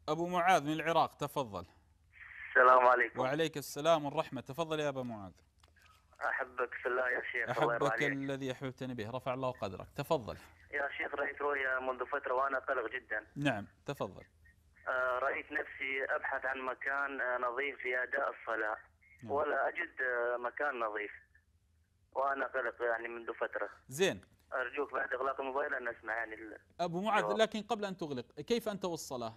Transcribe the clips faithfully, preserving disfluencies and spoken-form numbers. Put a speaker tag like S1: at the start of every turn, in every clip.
S1: أبو معاذ من العراق، تفضل.
S2: السلام عليكم.
S1: وعليك السلام والرحمة، تفضل يا أبا معاذ.
S2: أحبك في الله يا شيخ، الله يرضى
S1: أحبك
S2: عليك.
S1: الذي أحببتني به، رفع الله قدرك، تفضل.
S2: يا شيخ، رأيت رؤيا منذ فترة وأنا قلق جدا.
S1: نعم تفضل.
S2: آه، رأيت نفسي أبحث عن مكان آه، نظيف لأداء الصلاة،
S1: نعم.
S2: ولا أجد آه، مكان نظيف، وأنا قلق يعني منذ فترة.
S1: زين.
S2: أرجوك بعد إغلاق الموبايل أن أسمع يعني
S1: أبو معاذ،
S2: الجواب.
S1: لكن قبل أن تغلق، كيف أنت والصلاة؟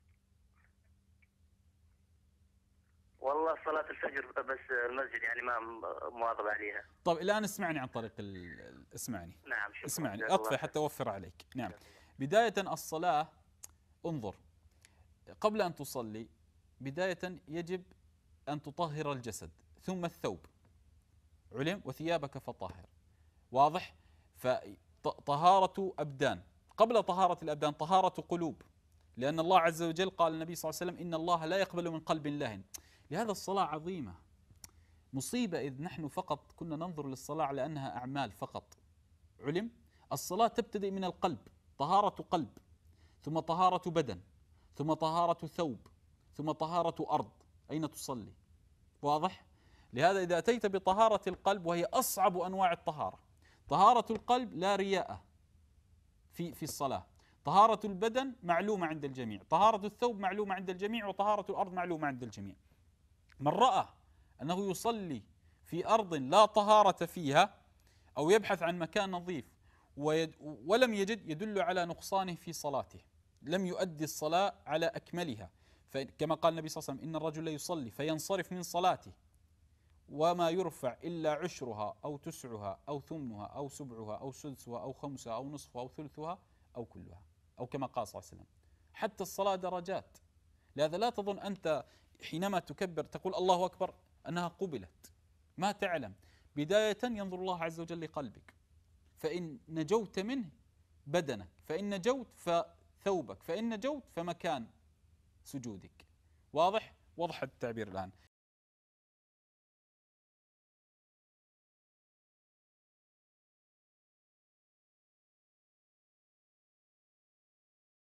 S2: والله صلاة الفجر بس المسجد يعني ما مواظب عليها.
S1: طيب الآن اسمعني عن طريق ال... اسمعني.
S2: نعم، شكرا،
S1: اسمعني،
S2: جزاك الله
S1: أطفئ
S2: خير.
S1: حتى أوفر عليك. نعم.
S2: جزاك الله.
S1: بداية الصلاة، انظر، قبل أن تصلي بداية يجب أن تطهر الجسد ثم الثوب، علم، وثيابك فطهر. واضح؟ فطهارة أبدان، قبل طهارة الأبدان طهارة قلوب، لأن الله عز وجل قال النبي صلى الله عليه وسلم: إن الله لا يقبل من قلب لاهن. لهذا الصلاة عظيمة. مصيبة إذ نحن فقط كنا ننظر للصلاة على أنها أعمال فقط. علم؟ الصلاة تبتدئ من القلب، طهارة قلب، ثم طهارة بدن، ثم طهارة ثوب، ثم طهارة أرض أين تصلي. واضح؟ لهذا إذا أتيت بطهارة القلب، وهي أصعب أنواع الطهارة، طهارة القلب لا رياء في في الصلاة، طهارة البدن معلومة عند الجميع، طهارة الثوب معلومة عند الجميع، وطهارة الأرض معلومة عند الجميع. من رأى أنه يصلي في أرض لا طهارة فيها، أو يبحث عن مكان نظيف ولم يجد، يدل على نقصانه في صلاته، لم يؤدي الصلاة على أكملها. فكما قال النبي صلى الله عليه وسلم: إن الرجل يصلي فينصرف من صلاته وما يرفع إلا عشرها أو تسعها أو ثمنها أو سبعها أو سدسها أو خمسها أو نصفها أو ثلثها أو كلها، أو كما قال صلى الله عليه وسلم. حتى الصلاة درجات. لهذا لا تظن أنت حينما تكبر تقول الله أكبر أنها قبلت، ما تعلم. بداية ينظر الله عز وجل لقلبك، فإن نجوت منه بدنك، فإن نجوت فثوبك، فإن نجوت فمكان سجودك. واضح؟ وضح التعبير الآن.